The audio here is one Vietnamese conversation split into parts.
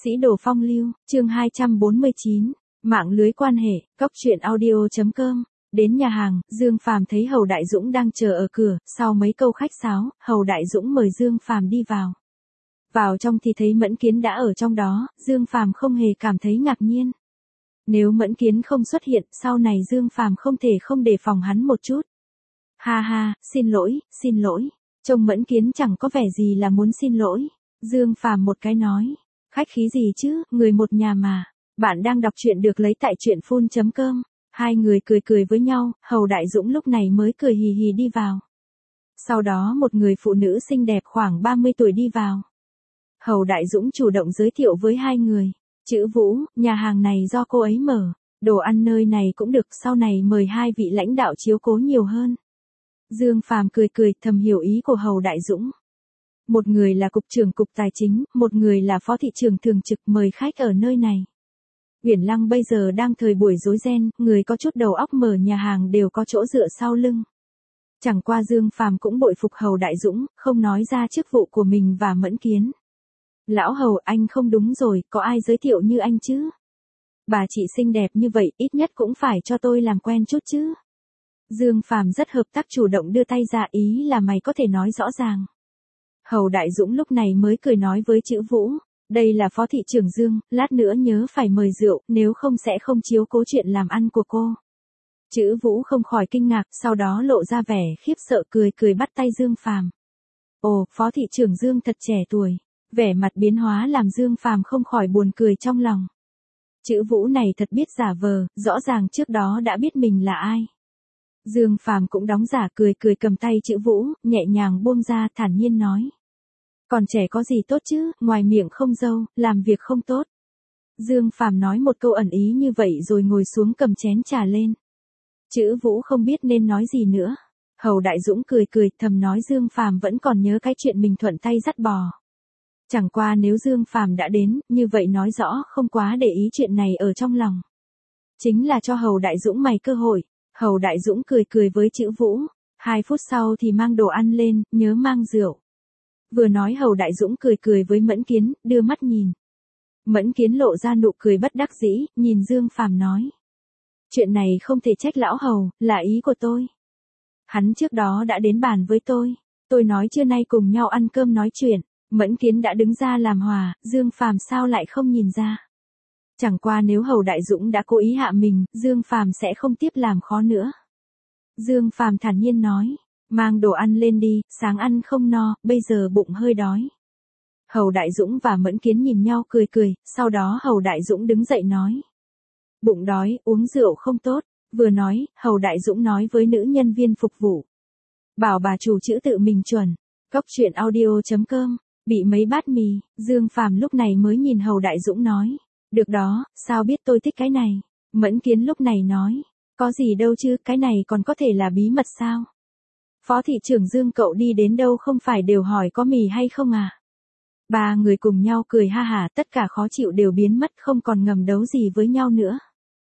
Sĩ đồ phong lưu, chương 249, mạng lưới quan hệ, cóc truyện audio.com. Đến nhà hàng, Dương Phàm thấy Hầu Đại Dũng đang chờ ở cửa, sau mấy câu khách sáo, Hầu Đại Dũng mời Dương Phàm đi vào. Vào trong thì thấy Mẫn Kiến đã ở trong đó, Dương Phàm không hề cảm thấy ngạc nhiên. Nếu Mẫn Kiến không xuất hiện, sau này Dương Phàm không thể không đề phòng hắn một chút. Ha ha, xin lỗi, trông Mẫn Kiến chẳng có vẻ gì là muốn xin lỗi. Dương Phàm một cái nói, khách khí gì chứ, người một nhà mà. Bạn đang đọc truyện được lấy tại truyện.com. Hai người cười với nhau, Hầu Đại Dũng lúc này mới cười hì hì đi vào. Sau đó một người phụ nữ xinh đẹp khoảng 30 tuổi đi vào. Hầu Đại Dũng chủ động giới thiệu với hai người. Chữ Vũ, nhà hàng này do cô ấy mở. Đồ ăn nơi này cũng được, sau này mời hai vị lãnh đạo chiếu cố nhiều hơn. Dương Phàm cười thầm hiểu ý của Hầu Đại Dũng. Một người là cục trưởng cục tài chính, một người là phó thị trưởng thường trực mời khách ở nơi này. Uyển Lăng bây giờ đang thời buổi rối ren, người có chút đầu óc mở nhà hàng đều có chỗ dựa sau lưng. Chẳng qua Dương Phàm cũng bội phục Hầu Đại Dũng, không nói ra chức vụ của mình và Mẫn Kiến. Lão Hầu, anh không đúng rồi, có ai giới thiệu như anh chứ? Bà chị xinh đẹp như vậy, ít nhất cũng phải cho tôi làm quen chút chứ. Dương Phàm rất hợp tác chủ động đưa tay ra, ý là mày có thể nói rõ ràng. Hầu Đại Dũng lúc này mới cười nói với Chữ Vũ, đây là phó thị trưởng Dương, lát nữa nhớ phải mời rượu, nếu không sẽ không chiếu cố chuyện làm ăn của cô. Chữ Vũ không khỏi kinh ngạc, sau đó lộ ra vẻ khiếp sợ cười bắt tay Dương Phàm. Ồ, phó thị trưởng Dương thật trẻ tuổi, vẻ mặt biến hóa làm Dương Phàm không khỏi buồn cười trong lòng. Chữ Vũ này thật biết giả vờ, rõ ràng trước đó đã biết mình là ai. Dương Phàm cũng đóng giả cười cầm tay Chữ Vũ, nhẹ nhàng buông ra thản nhiên nói. Còn trẻ có gì tốt chứ, ngoài miệng không dâu, làm việc không tốt. Dương Phàm nói một câu ẩn ý như vậy rồi ngồi xuống cầm chén trà lên. Chữ Vũ không biết nên nói gì nữa. Hầu Đại Dũng cười thầm nói Dương Phàm vẫn còn nhớ cái chuyện mình thuận tay dắt bò. Chẳng qua nếu Dương Phàm đã đến, như vậy nói rõ không quá để ý chuyện này ở trong lòng. Chính là cho Hầu Đại Dũng mày cơ hội. Hầu Đại Dũng cười với Chữ Vũ. 2 phút sau thì mang đồ ăn lên, nhớ mang rượu. Vừa nói Hầu Đại Dũng cười với Mẫn Kiến, đưa mắt nhìn. Mẫn Kiến lộ ra nụ cười bất đắc dĩ, nhìn Dương Phàm nói. Chuyện này không thể trách lão Hầu, là ý của tôi. Hắn trước đó đã đến bàn với tôi nói trưa nay cùng nhau ăn cơm nói chuyện. Mẫn Kiến đã đứng ra làm hòa, Dương Phàm sao lại không nhìn ra. Chẳng qua nếu Hầu Đại Dũng đã cố ý hạ mình, Dương Phàm sẽ không tiếp làm khó nữa. Dương Phàm thản nhiên nói, mang đồ ăn lên đi, sáng ăn không no, bây giờ bụng hơi đói. Hầu Đại Dũng và Mẫn Kiến nhìn nhau cười, sau đó Hầu Đại Dũng đứng dậy nói. Bụng đói, uống rượu không tốt. Vừa nói, Hầu Đại Dũng nói với nữ nhân viên phục vụ. Bảo bà chủ chữ tự mình chuẩn. Cóc truyện audio.com. Bị mấy bát mì, Dương Phàm lúc này mới nhìn Hầu Đại Dũng nói. Được đó, sao biết tôi thích cái này? Mẫn Kiến lúc này nói. Có gì đâu chứ, cái này còn có thể là bí mật sao? Phó thị trưởng Dương cậu đi đến đâu không phải đều hỏi có mì hay không à? Ba người cùng nhau cười ha hả, tất cả khó chịu đều biến mất, không còn ngầm đấu gì với nhau nữa.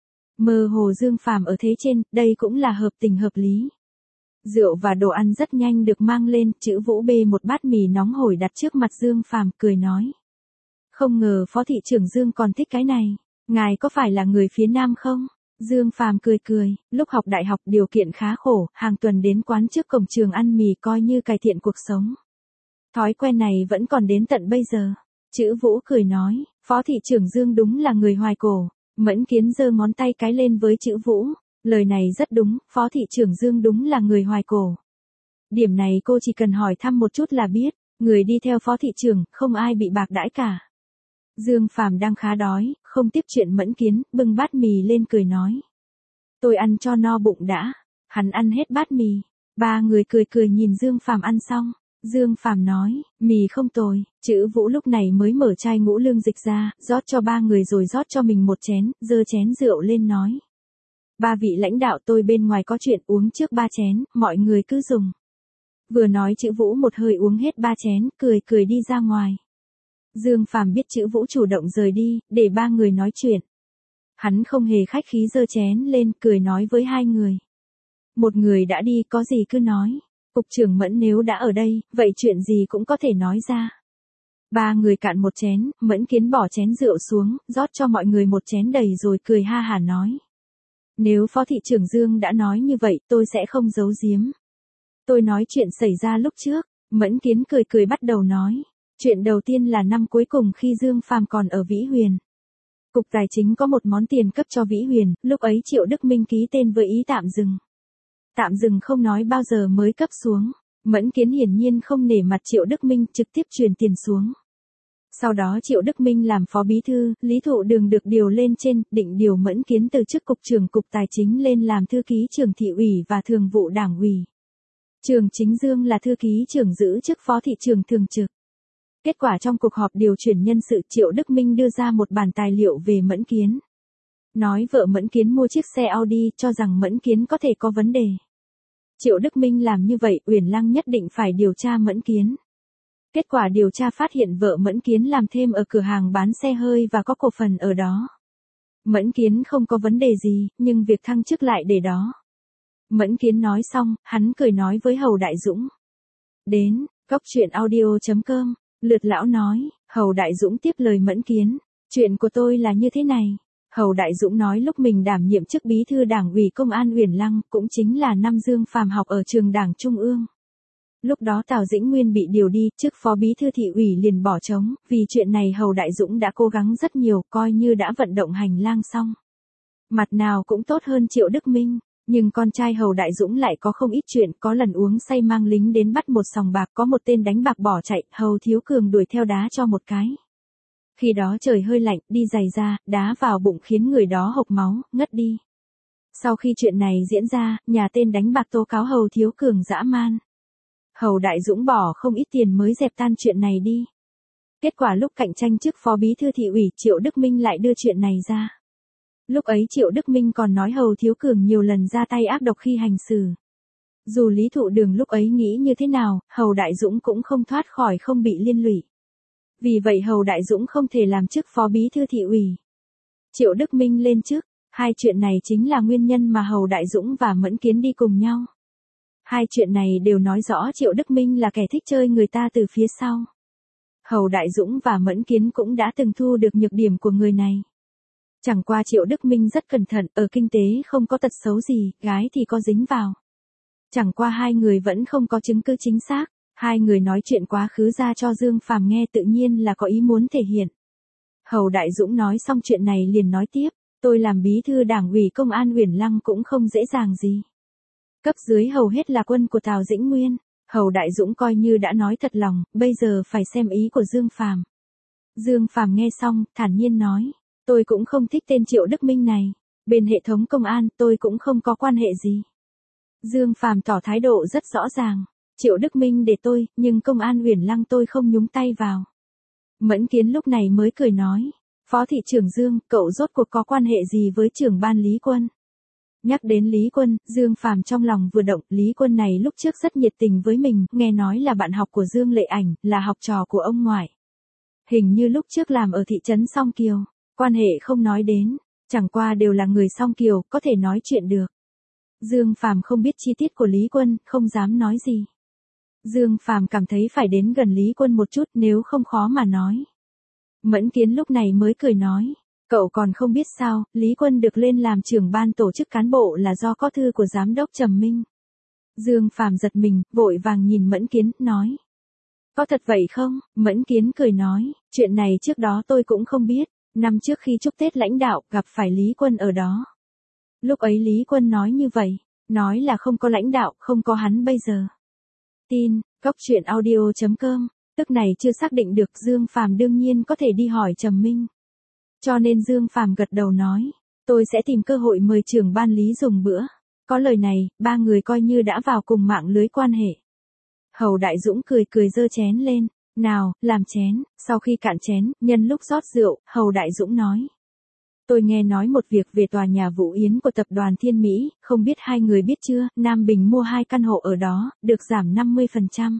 Mơ hồ Dương Phàm ở thế trên, đây cũng là hợp tình hợp lý. Rượu và đồ ăn rất nhanh được mang lên, Chữ Vũ bê một bát mì nóng hổi đặt trước mặt Dương Phàm cười nói. Không ngờ phó thị trưởng Dương còn thích cái này, ngài có phải là người phía Nam không? Dương Phàm cười, lúc học đại học điều kiện khá khổ, hàng tuần đến quán trước cổng trường ăn mì coi như cải thiện cuộc sống. Thói quen này vẫn còn đến tận bây giờ. Chữ Vũ cười nói, phó thị trưởng Dương đúng là người hoài cổ. Mẫn Kiến giơ ngón tay cái lên với Chữ Vũ, lời này rất đúng, phó thị trưởng Dương đúng là người hoài cổ. Điểm này cô chỉ cần hỏi thăm một chút là biết, người đi theo phó thị trưởng, không ai bị bạc đãi cả. Dương Phàm đang khá đói, không tiếp chuyện Mẫn Kiến, bưng bát mì lên cười nói. Tôi ăn cho no bụng đã. Hắn ăn hết bát mì. Ba người cười nhìn Dương Phàm ăn xong. Dương Phàm nói, mì không tồi. Chữ Vũ lúc này mới mở chai ngũ lương dịch ra, rót cho ba người rồi rót cho mình một chén, giơ chén rượu lên nói. Ba vị lãnh đạo tôi bên ngoài có chuyện uống trước 3 chén, mọi người cứ dùng. Vừa nói Chữ Vũ một hơi uống hết 3 chén, cười đi ra ngoài. Dương Phàm biết Chữ Vũ chủ động rời đi, để ba người nói chuyện. Hắn không hề khách khí giơ chén lên, cười nói với hai người. Một người đã đi, có gì cứ nói. Cục trưởng Mẫn nếu đã ở đây, vậy chuyện gì cũng có thể nói ra. Ba người cạn một chén, Mẫn Kiến bỏ chén rượu xuống, rót cho mọi người một chén đầy rồi cười ha hả nói. Nếu Phó thị trưởng Dương đã nói như vậy, tôi sẽ không giấu giếm. Tôi nói chuyện xảy ra lúc trước. Mẫn Kiến cười cười bắt đầu nói. Chuyện đầu tiên là năm cuối cùng khi Dương Phàm còn ở Vĩ Huyền. Cục Tài chính có một món tiền cấp cho Vĩ Huyền, lúc ấy Triệu Đức Minh ký tên với ý tạm dừng. Tạm dừng không nói bao giờ mới cấp xuống. Mẫn Kiến hiển nhiên không nể mặt Triệu Đức Minh, trực tiếp truyền tiền xuống. Sau đó Triệu Đức Minh làm phó bí thư, Lý Thụ Đường được điều lên trên, định điều Mẫn Kiến từ chức cục trưởng Cục Tài chính lên làm thư ký trưởng thị ủy và thường vụ đảng ủy. Trường Chính Dương là thư ký trưởng giữ chức phó thị trưởng thường trực. Kết quả trong cuộc họp điều chuyển nhân sự, Triệu Đức Minh đưa ra một bản tài liệu về Mẫn Kiến. Nói vợ Mẫn Kiến mua chiếc xe Audi, cho rằng Mẫn Kiến có thể có vấn đề. Triệu Đức Minh làm như vậy, Uyển Lăng nhất định phải điều tra Mẫn Kiến. Kết quả điều tra phát hiện vợ Mẫn Kiến làm thêm ở cửa hàng bán xe hơi và có cổ phần ở đó. Mẫn Kiến không có vấn đề gì, nhưng việc thăng chức lại để đó. Mẫn Kiến nói xong, hắn cười nói với Hầu Đại Dũng. Đến, coctruyện.audio.com, lượt lão nói, Hầu Đại Dũng tiếp lời Mẫn Kiến. Chuyện của tôi là như thế này. Hầu Đại Dũng nói lúc mình đảm nhiệm chức bí thư đảng ủy công an Uyển Lăng, cũng chính là năm Dương Phàm học ở trường đảng Trung ương. Lúc đó Tào Dĩnh Nguyên bị điều đi, chức phó bí thư thị ủy liền bỏ trống, vì chuyện này Hầu Đại Dũng đã cố gắng rất nhiều, coi như đã vận động hành lang xong. Mặt nào cũng tốt hơn Triệu Đức Minh, nhưng con trai Hầu Đại Dũng lại có không ít chuyện, có lần uống say mang lính đến bắt một sòng bạc, có một tên đánh bạc bỏ chạy, Hầu Thiếu Cường đuổi theo đá cho một cái. Khi đó trời hơi lạnh, đi giày ra, đá vào bụng khiến người đó hộc máu, ngất đi. Sau khi chuyện này diễn ra, nhà tên đánh bạc tố cáo Hầu Thiếu Cường dã man. Hầu Đại Dũng bỏ không ít tiền mới dẹp tan chuyện này đi. Kết quả lúc cạnh tranh chức phó bí thư thị ủy, Triệu Đức Minh lại đưa chuyện này ra. Lúc ấy Triệu Đức Minh còn nói Hầu Thiếu Cường nhiều lần ra tay ác độc khi hành xử. Dù Lý Thụ Đường lúc ấy nghĩ như thế nào, Hầu Đại Dũng cũng không thoát khỏi không bị liên lụy. Vì vậy Hầu Đại Dũng không thể làm chức phó bí thư thị ủy. Triệu Đức Minh lên chức, hai chuyện này chính là nguyên nhân mà Hầu Đại Dũng và Mẫn Kiến đi cùng nhau. Hai chuyện này đều nói rõ Triệu Đức Minh là kẻ thích chơi người ta từ phía sau. Hầu Đại Dũng và Mẫn Kiến cũng đã từng thu được nhược điểm của người này. Chẳng qua Triệu Đức Minh rất cẩn thận, ở kinh tế không có tật xấu gì, gái thì có dính vào. Chẳng qua hai người vẫn không có chứng cứ chính xác, hai người nói chuyện quá khứ ra cho Dương Phàm nghe tự nhiên là có ý muốn thể hiện. Hầu Đại Dũng nói xong chuyện này liền nói tiếp, tôi làm bí thư đảng ủy công an Uyển Lăng cũng không dễ dàng gì. Cấp dưới hầu hết là quân của Tào Dĩnh Nguyên, Hầu Đại Dũng coi như đã nói thật lòng, bây giờ phải xem ý của Dương Phàm. Dương Phàm nghe xong, thản nhiên nói, tôi cũng không thích tên Triệu Đức Minh này, bên hệ thống công an tôi cũng không có quan hệ gì. Dương Phàm tỏ thái độ rất rõ ràng, Triệu Đức Minh để tôi, nhưng công an Uyển Lăng tôi không nhúng tay vào. Mẫn Kiến lúc này mới cười nói, Phó thị trưởng Dương, cậu rốt cuộc có quan hệ gì với trưởng ban Lý Quân? Nhắc đến Lý Quân, Dương Phàm trong lòng vừa động, Lý Quân này lúc trước rất nhiệt tình với mình, nghe nói là bạn học của Dương Lệ Ảnh, là học trò của ông ngoại. Hình như lúc trước làm ở thị trấn Song Kiều, quan hệ không nói đến, chẳng qua đều là người Song Kiều, có thể nói chuyện được. Dương Phàm không biết chi tiết của Lý Quân, không dám nói gì. Dương Phàm cảm thấy phải đến gần Lý Quân một chút, nếu không khó mà nói. Mẫn Kiến lúc này mới cười nói, cậu còn không biết sao, Lý Quân được lên làm trưởng ban tổ chức cán bộ là do có thư của giám đốc Trầm Minh. Dương Phàm giật mình, vội vàng nhìn Mẫn Kiến, nói. Có thật vậy không? Mẫn Kiến cười nói, chuyện này trước đó tôi cũng không biết, năm trước khi chúc Tết lãnh đạo, gặp phải Lý Quân ở đó. Lúc ấy Lý Quân nói như vậy, nói là không có lãnh đạo, không có hắn bây giờ. Tin, coctruyện.audio.com, tức này chưa xác định được, Dương Phàm đương nhiên có thể đi hỏi Trầm Minh. Cho nên Dương Phàm gật đầu nói, tôi sẽ tìm cơ hội mời trưởng ban Lý dùng bữa. Có lời này, ba người coi như đã vào cùng mạng lưới quan hệ. Hầu Đại Dũng cười cười giơ chén lên, nào, làm chén. Sau khi cạn chén, nhân lúc rót rượu, Hầu Đại Dũng nói. Tôi nghe nói một việc về tòa nhà Vũ Yến của tập đoàn Thiên Mỹ, không biết hai người biết chưa, Nam Bình mua 2 căn hộ ở đó, được giảm 50%.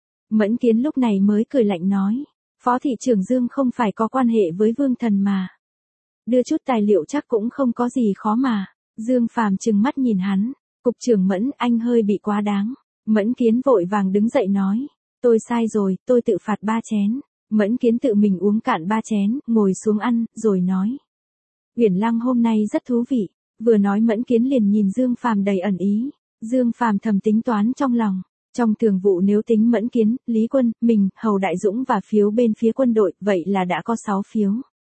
Mẫn Kiến lúc này mới cười lạnh nói, Phó thị trưởng Dương không phải có quan hệ với Vương Thần mà. Đưa chút tài liệu chắc cũng không có gì khó mà. Dương Phàm trừng mắt nhìn hắn, cục trưởng Mẫn, anh hơi bị quá đáng. Mẫn Kiến vội vàng đứng dậy nói, tôi sai rồi, tôi tự phạt 3 chén. Mẫn Kiến tự mình uống cạn 3 chén, ngồi xuống ăn, rồi nói. Uyển Lăng hôm nay rất thú vị. Vừa nói Mẫn Kiến liền nhìn Dương Phàm đầy ẩn ý. Dương Phàm thầm tính toán trong lòng. Trong thường vụ nếu tính Mẫn Kiến, Lý Quân, mình, Hầu Đại Dũng và phiếu bên phía quân đội, vậy là đã có 6 phiếu.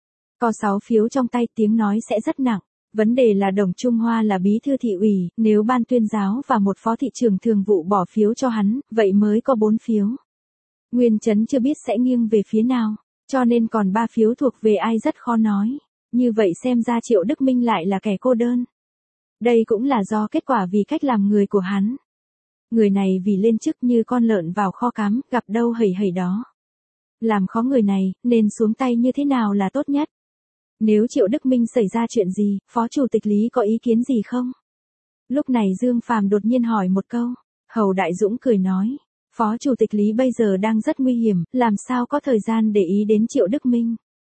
Có 6 phiếu trong tay tiếng nói sẽ rất nặng. Vấn đề là Đồng Trung Hoa là bí thư thị ủy, nếu ban tuyên giáo và một phó thị trưởng thường vụ bỏ phiếu cho hắn, vậy mới có 4 phiếu. Nguyên Chấn chưa biết sẽ nghiêng về phía nào, cho nên còn 3 phiếu thuộc về ai rất khó nói. Như vậy xem ra Triệu Đức Minh lại là kẻ cô đơn. Đây cũng là do kết quả vì cách làm người của hắn. Người này vì lên chức như con lợn vào kho cám, gặp đâu hầy hầy đó. Làm khó người này, nên xuống tay như thế nào là tốt nhất. Nếu Triệu Đức Minh xảy ra chuyện gì, Phó Chủ tịch Lý có ý kiến gì không? Lúc này Dương Phàm đột nhiên hỏi một câu. Hầu Đại Dũng cười nói. Phó Chủ tịch Lý bây giờ đang rất nguy hiểm, làm sao có thời gian để ý đến Triệu Đức Minh.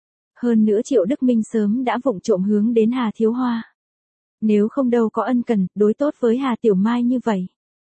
Hơn nữa Triệu Đức Minh sớm đã vụng trộm hướng đến Hà Thiếu Hoa. Nếu không đâu có ân cần, đối tốt với Hà Tiểu Mai như vậy.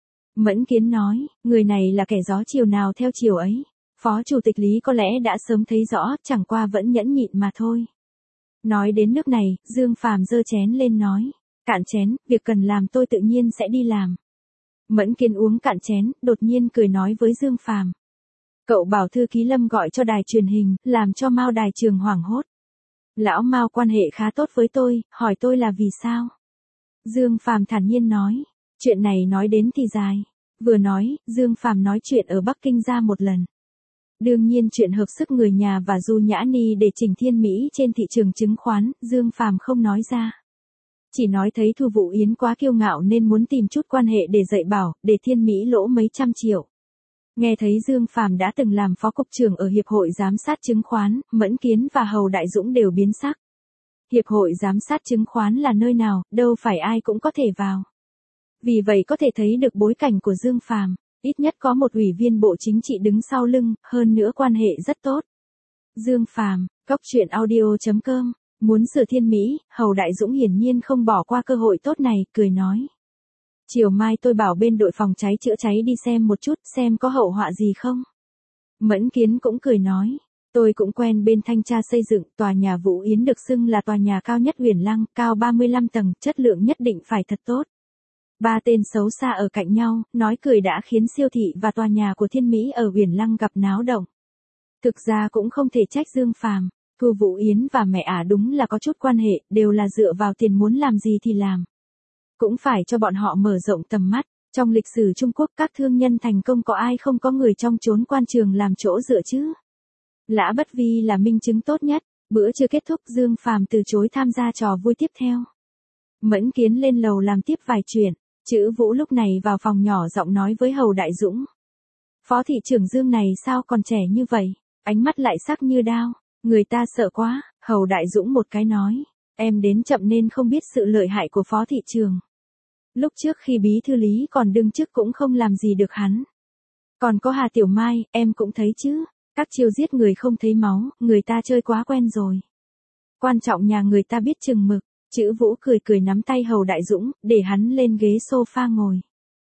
Mẫn Kiến nói, người này là kẻ gió chiều nào theo chiều ấy. Phó Chủ tịch Lý có lẽ đã sớm thấy rõ, chẳng qua vẫn nhẫn nhịn mà thôi. Nói đến nước này, Dương Phàm giơ chén lên nói. Cạn chén, việc cần làm tôi tự nhiên sẽ đi làm. Mẫn Kiến uống cạn chén, đột nhiên cười nói với Dương Phàm. Cậu bảo thư ký Lâm gọi cho đài truyền hình, làm cho Mao Đài Trường hoảng hốt. Lão Mao quan hệ khá tốt với tôi, hỏi tôi là vì sao? Dương Phàm thản nhiên nói. Chuyện này nói đến thì dài. Vừa nói, Dương Phàm nói chuyện ở Bắc Kinh ra một lần. Đương nhiên chuyện hợp sức người nhà và Du Nhã Ni để chỉnh Thiên Mỹ trên thị trường chứng khoán, Dương Phàm không nói ra. Chỉ nói thấy Thu Vũ Yến quá kiêu ngạo nên muốn tìm chút quan hệ để dạy bảo, để Thiên Mỹ lỗ mấy trăm triệu. Nghe thấy Dương Phàm đã từng làm phó cục trưởng ở Hiệp hội Giám sát Chứng khoán, Mẫn Kiến và Hầu Đại Dũng đều biến sắc. Hiệp hội Giám sát Chứng khoán là nơi nào, đâu phải ai cũng có thể vào. Vì vậy có thể thấy được bối cảnh của Dương Phàm, ít nhất có một ủy viên Bộ Chính trị đứng sau lưng, hơn nữa quan hệ rất tốt. Dương Phàm, coctruyện.audio.com, muốn sửa Thiên Mỹ, Hầu Đại Dũng hiển nhiên không bỏ qua cơ hội tốt này, cười nói. Chiều mai tôi bảo bên đội phòng cháy chữa cháy đi xem một chút, xem có hậu họa gì không. Mẫn Kiến cũng cười nói. Tôi cũng quen bên thanh tra xây dựng, tòa nhà Vũ Yến được xưng là tòa nhà cao nhất Uyển Lăng, cao 35 tầng, chất lượng nhất định phải thật tốt. 3 tên xấu xa ở cạnh nhau, nói cười đã khiến siêu thị và tòa nhà của Thiên Mỹ ở Uyển Lăng gặp náo động. Thực ra cũng không thể trách Dương Phàm, Thu Vũ Yến và mẹ ả đúng là có chút quan hệ, đều là dựa vào tiền muốn làm gì thì làm. Cũng phải cho bọn họ mở rộng tầm mắt. Trong lịch sử Trung Quốc các thương nhân thành công có ai không có người trong chốn quan trường làm chỗ dựa chứ? Lã Bất Vi là minh chứng tốt nhất. Bữa chưa kết thúc Dương Phàm từ chối tham gia trò vui tiếp theo. Mẫn Kiến lên lầu làm tiếp vài chuyện. Chữ Vũ lúc này vào phòng nhỏ giọng nói với Hầu Đại Dũng. Phó thị trưởng Dương này sao còn trẻ như vậy? Ánh mắt lại sắc như đao. Người ta sợ quá. Hầu Đại Dũng một cái nói. Em đến chậm nên không biết sự lợi hại của phó thị trưởng. Lúc trước khi bí thư Lý còn đương chức cũng không làm gì được hắn. Còn có Hà Tiểu Mai, em cũng thấy chứ. Các chiêu giết người không thấy máu, người ta chơi quá quen rồi. Quan trọng nhà người ta biết chừng mực. Chữ Vũ cười cười nắm tay Hầu Đại Dũng, để hắn lên ghế sofa ngồi.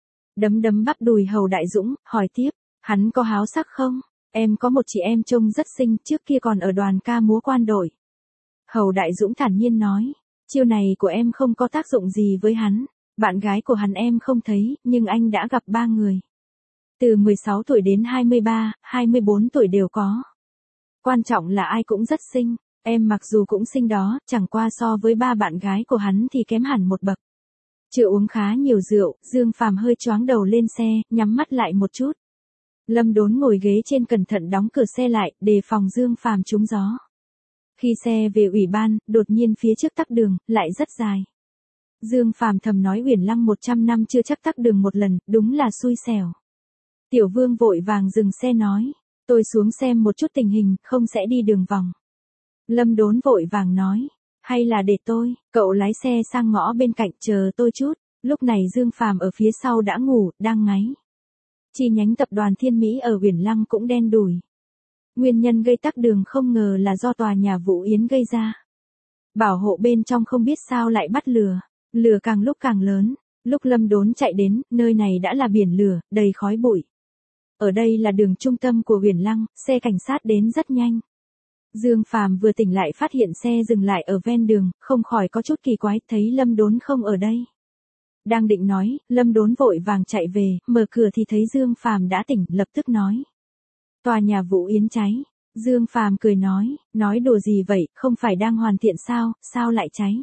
Đấm bắp đùi Hầu Đại Dũng, hỏi tiếp, hắn có háo sắc không? Em có một chị em trông rất xinh, trước kia còn ở đoàn ca múa quan đội. Hầu Đại Dũng thản nhiên nói, chiêu này của em không có tác dụng gì với hắn. Bạn gái của hắn em không thấy, nhưng anh đã gặp 3 người. Từ 16 tuổi đến 23, 24 tuổi đều có. Quan trọng là ai cũng rất xinh, em mặc dù cũng xinh đó, chẳng qua so với 3 bạn gái của hắn thì kém hẳn một bậc. Chưa uống khá nhiều rượu, Dương Phàm hơi choáng đầu lên xe, nhắm mắt lại một chút. Lâm Đốn ngồi ghế trên cẩn thận đóng cửa xe lại, đề phòng Dương Phàm trúng gió. Khi xe về ủy ban, đột nhiên phía trước tắc đường, lại rất dài. Dương Phàm thầm nói Uyển Lăng 100 năm chưa chắc tắc đường một lần, đúng là xui xẻo. Tiểu Vương vội vàng dừng xe nói, tôi xuống xem một chút tình hình, không sẽ đi đường vòng. Lâm Đốn vội vàng nói, hay là để tôi, cậu lái xe sang ngõ bên cạnh chờ tôi chút. Lúc này Dương Phàm ở phía sau đã ngủ, đang ngáy. Chi nhánh tập đoàn Thiên Mỹ ở Uyển Lăng cũng đen đủi. Nguyên nhân gây tắc đường không ngờ là do tòa nhà Vũ Yến gây ra. Bảo hộ bên trong không biết sao lại bắt lửa. Lửa càng lúc càng lớn. Lúc Lâm Đốn chạy đến, nơi này đã là biển lửa, đầy khói bụi. Ở đây là đường trung tâm của Huyền Lăng, xe cảnh sát đến rất nhanh. Dương Phàm vừa tỉnh lại phát hiện xe dừng lại ở ven đường, không khỏi có chút kỳ quái, thấy Lâm Đốn không ở đây. Đang định nói, Lâm Đốn vội vàng chạy về, mở cửa thì thấy Dương Phàm đã tỉnh, lập tức nói. Tòa nhà Vũ Yến cháy. Dương Phàm cười nói đùa gì vậy, không phải đang hoàn thiện sao, sao lại cháy?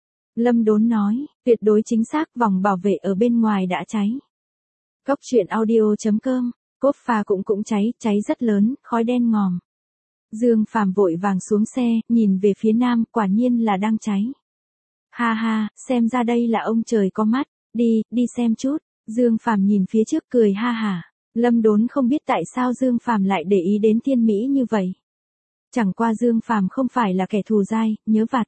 Lâm Đốn nói, tuyệt đối chính xác, vòng bảo vệ ở bên ngoài đã cháy. Cốc truyện audio.com, cốp pha cũng cháy rất lớn, khói đen ngòm. Dương Phàm vội vàng xuống xe, nhìn về phía nam, quả nhiên là đang cháy. Ha ha, xem ra đây là ông trời có mắt, đi xem chút. Dương Phàm nhìn phía trước cười ha hả. Lâm Đốn không biết tại sao Dương Phàm lại để ý đến Thiên Mỹ như vậy. Chẳng qua Dương Phàm không phải là kẻ thù dai, nhớ vặt.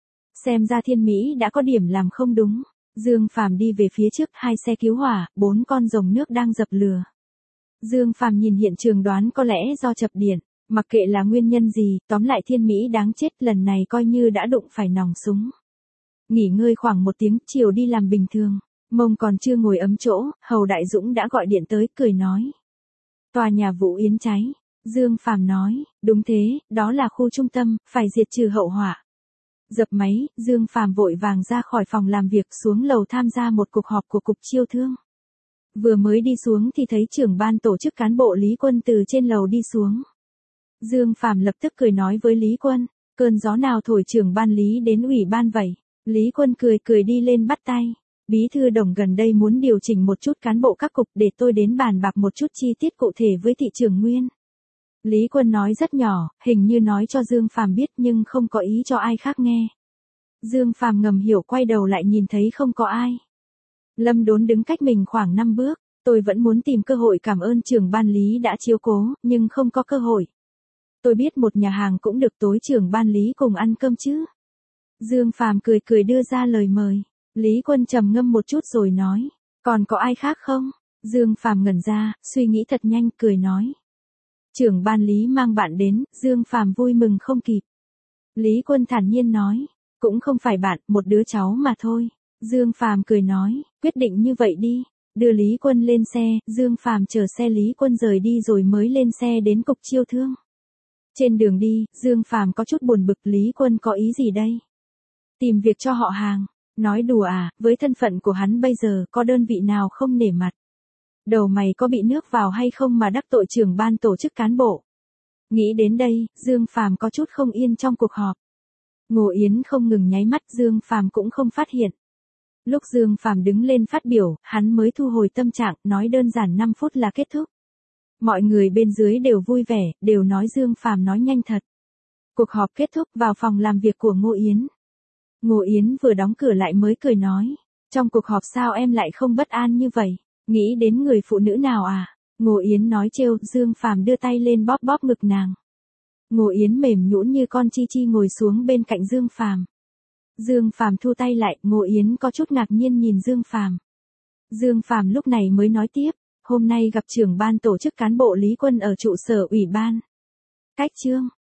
Xem ra Thiên Mỹ đã có điểm làm không đúng. Dương Phàm đi về phía trước, 2 xe cứu hỏa, 4 con rồng nước đang dập lửa. Dương Phàm nhìn hiện trường đoán có lẽ do chập điện, mặc kệ là nguyên nhân gì, tóm lại Thiên Mỹ đáng chết, lần này coi như đã đụng phải nòng súng. Nghỉ ngơi khoảng 1 tiếng, chiều đi làm bình thường. Mông còn chưa ngồi ấm chỗ, Hầu Đại Dũng đã gọi điện tới, cười nói. Tòa nhà Vũ Yến cháy. Dương Phàm nói, đúng thế, đó là khu trung tâm, phải diệt trừ hậu họa. Dập máy, Dương Phàm vội vàng ra khỏi phòng làm việc xuống lầu tham gia một cuộc họp của Cục Chiêu Thương. Vừa mới đi xuống thì thấy trưởng ban tổ chức cán bộ Lý Quân từ trên lầu đi xuống. Dương Phàm lập tức cười nói với Lý Quân, cơn gió nào thổi trưởng ban Lý đến ủy ban vậy? Lý Quân cười đi lên bắt tay. Bí thư Đồng gần đây muốn điều chỉnh một chút cán bộ các cục để tôi đến bàn bạc một chút chi tiết cụ thể với thị trưởng Nguyên. Lý Quân nói rất nhỏ, hình như nói cho Dương Phàm biết nhưng không có ý cho ai khác nghe. Dương Phàm ngầm hiểu, quay đầu lại nhìn thấy không có ai. Lâm Đốn đứng cách mình khoảng 5 bước, tôi vẫn muốn tìm cơ hội cảm ơn trưởng ban Lý đã chiếu cố, nhưng không có cơ hội. Tôi biết một nhà hàng cũng được, tối trưởng ban Lý cùng ăn cơm chứ. Dương Phàm cười đưa ra lời mời. Lý Quân trầm ngâm một chút rồi nói, còn có ai khác không? Dương Phàm ngẩn ra, suy nghĩ thật nhanh, cười nói. Trưởng ban Lý mang bạn đến, Dương Phàm vui mừng không kịp. Lý Quân thản nhiên nói, cũng không phải bạn, một đứa cháu mà thôi. Dương Phàm cười nói, quyết định như vậy đi. Đưa Lý Quân lên xe, Dương Phàm chờ xe Lý Quân rời đi rồi mới lên xe đến Cục Chiêu Thương. Trên đường đi, Dương Phàm có chút buồn bực, Lý Quân có ý gì đây? Tìm việc cho họ hàng. Nói đùa à, với thân phận của hắn bây giờ có đơn vị nào không nể mặt. Đầu mày có bị nước vào hay không mà đắc tội trưởng ban tổ chức cán bộ. Nghĩ đến đây, Dương Phàm có chút không yên trong cuộc họp. Ngô Yến không ngừng nháy mắt, Dương Phàm cũng không phát hiện. Lúc Dương Phàm đứng lên phát biểu, hắn mới thu hồi tâm trạng, nói đơn giản 5 phút là kết thúc. Mọi người bên dưới đều vui vẻ, đều nói Dương Phàm nói nhanh thật. Cuộc họp kết thúc, vào phòng làm việc của Ngô Yến. Ngô Yến vừa đóng cửa lại mới cười nói, trong cuộc họp sao em lại không bất an như vậy, nghĩ đến người phụ nữ nào à? Ngô Yến nói trêu, Dương Phàm đưa tay lên bóp bóp ngực nàng. Ngô Yến mềm nhũn như con chi chi ngồi xuống bên cạnh Dương Phàm. Dương Phàm thu tay lại, Ngô Yến có chút ngạc nhiên nhìn Dương Phàm. Dương Phàm lúc này mới nói tiếp, hôm nay gặp trưởng ban tổ chức cán bộ Lý Quân ở trụ sở ủy ban. Cách chương